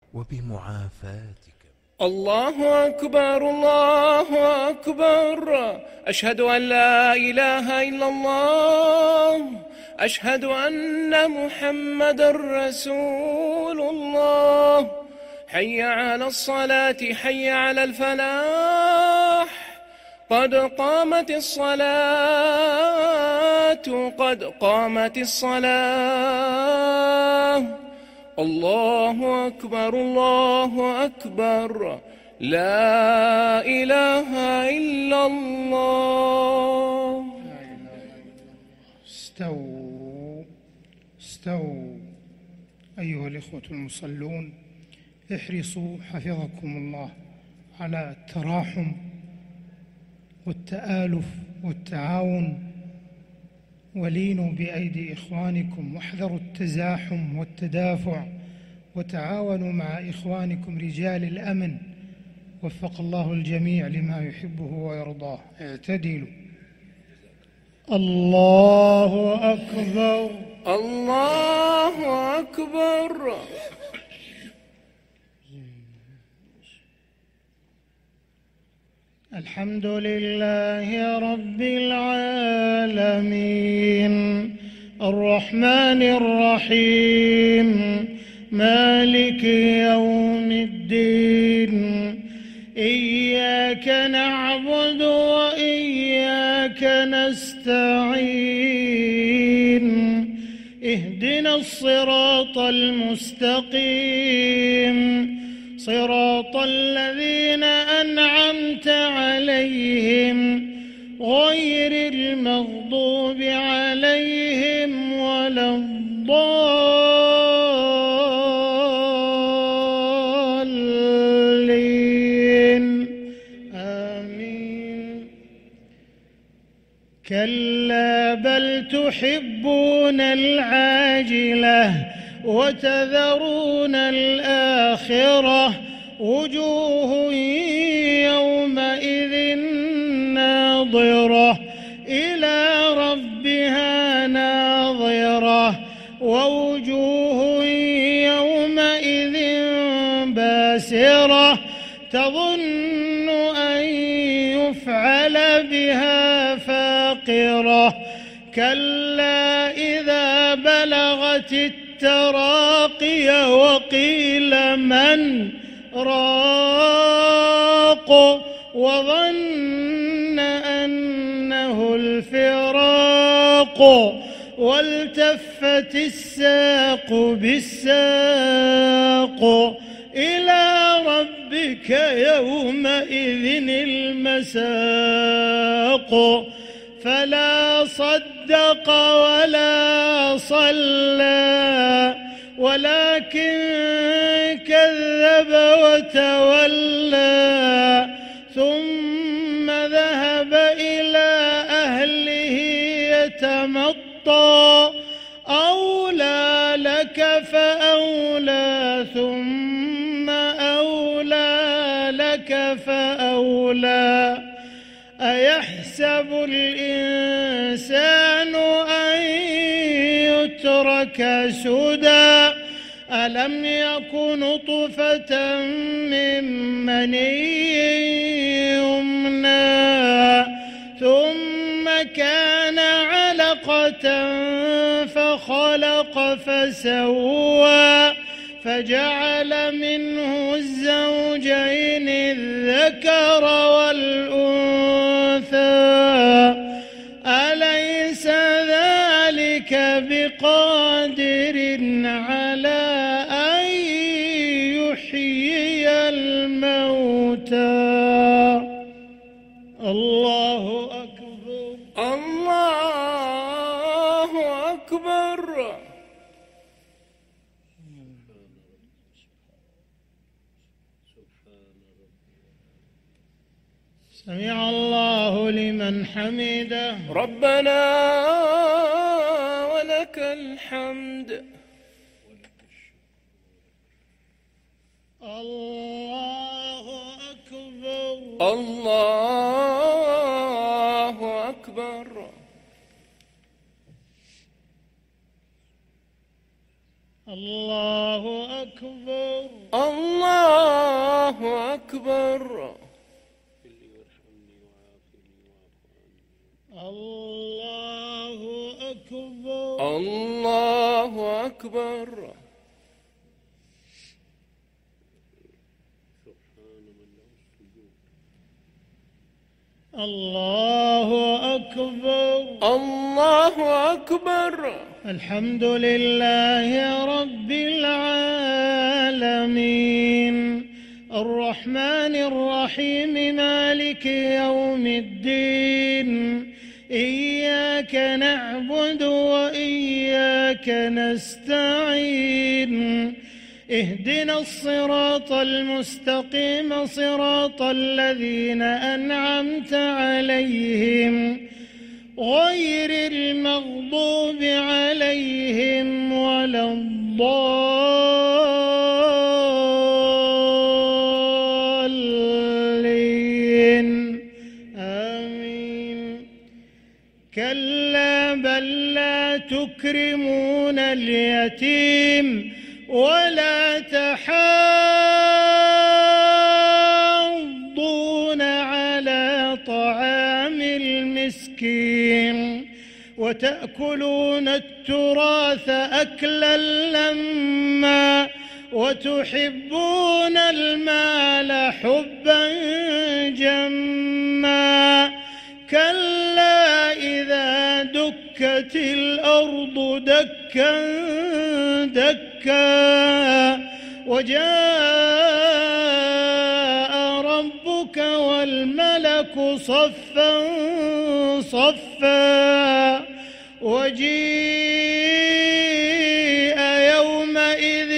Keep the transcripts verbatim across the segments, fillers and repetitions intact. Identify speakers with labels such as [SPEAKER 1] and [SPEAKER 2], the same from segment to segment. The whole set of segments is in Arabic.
[SPEAKER 1] وبمعافاتك.
[SPEAKER 2] الله أكبر الله أكبر، أشهد أن لا إله إلا الله، أشهد أن محمد رسول الله. حي على الصلاة حي على الفلاح، قد قامت الصلاة قد قامت الصلاة. الله أكبر الله أكبر، لا إله إلا الله.
[SPEAKER 3] استووا استووا. أيها الإخوة المصلون، احرصوا حفظكم الله على التراحم والتآلف والتعاون، ولينوا بأيدي إخوانكم، واحذروا التزاحم والتدافع، وتعاونوا مع إخوانكم رجال الأمن. وفق الله الجميع لما يحبه ويرضاه. اعتدلوا. الله أكبر
[SPEAKER 2] الله أكبر.
[SPEAKER 3] الحمد لله رب العالمين، الرحمن الرحيم، مالك يوم الدين. إياك نعبد وإياك نستعين، اهدنا الصراط المستقيم، صراط الذين أنعمت عليهم غير المغضوب عليهم ولا الضالين. آمين. كلا بل تحبون العاجلة وتذرون الآخرة، وجوه يومئذ ناظرة إلى ربها ناظرة، ووجوه يومئذ باسرة تظن أن يفعل بها فاقرة. كلا إذا بلغت التراقي وقيل من راق، وظن أنه الفراق، والتفت الساق بالساق، إلى ربك يومئذ المساق. فلا صدق ولا صلى ولكن كذب وتولى، ثم ذهب إلى أهله يتمطى. أولى لك فأولى، ثم أولى لك فأولى. أيحسب الإنسان أن يترك سدى، ألم يك نطفة من مني يمنى، ثم كان علقة فخلق فسوى، فجعل منه الزوجين الذكر والأنثى. أليس ذلك بقادر على أن يحيي الموتى؟ الله أكبر
[SPEAKER 2] الله أكبر.
[SPEAKER 3] سمع الله لمن حمده.
[SPEAKER 2] ربنا ولك الحمد.
[SPEAKER 3] الله أكبر
[SPEAKER 2] الله أكبر.
[SPEAKER 3] الله أكبر.
[SPEAKER 2] الله أكبر.
[SPEAKER 3] الله أكبر.
[SPEAKER 2] الله أكبر.
[SPEAKER 3] الله أكبر.
[SPEAKER 2] الله أكبر.
[SPEAKER 3] الحمد لله رب العالمين الرحمن الرحيم مالك يوم الدين إياك نعبد وإياك نستعين اهدنا الصراط المستقيم صراط الذين أنعمت عليهم غير المغضوب عليهم ولا الضالين آمين. كلا بل لا تكرمون اليتيم ولا تحاضون على طعام المسكين وتأكلون التراث أكلا لما وتحبون المال حبا جما كلا إذا دكت الأرض دكا دكا وجاء ربك والملك صفا صفا وجيء يومئذ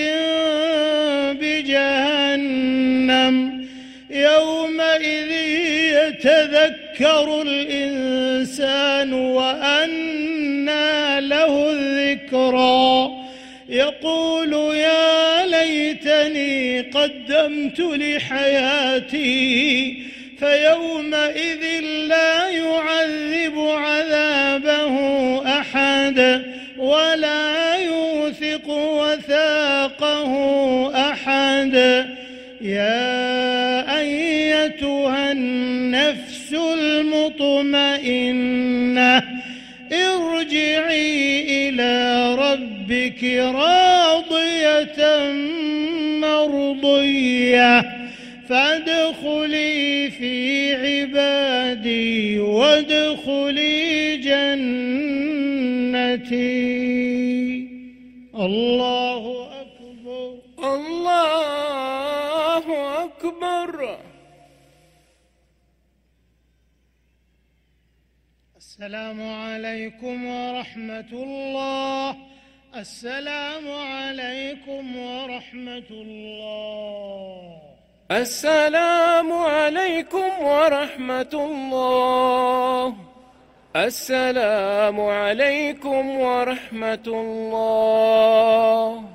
[SPEAKER 3] بجهنم يومئذ يتذكر الإنسان وأنى له الذكرى يقول يا ليتني قدمت لحياتي فيومئذ لا يعذب عذابه أحد ولا يوثق وثاقه أحد. يا أيتها النفس المطمئنة ارجعي إلى ربك راضية مرضية فادخلي في عبادي وادخلي جنتي. الله أكبر.
[SPEAKER 2] الله أكبر.
[SPEAKER 3] السلام عليكم ورحمة الله. السلام عليكم ورحمة الله.
[SPEAKER 2] السلام عليكم ورحمة الله. السلام عليكم ورحمة الله.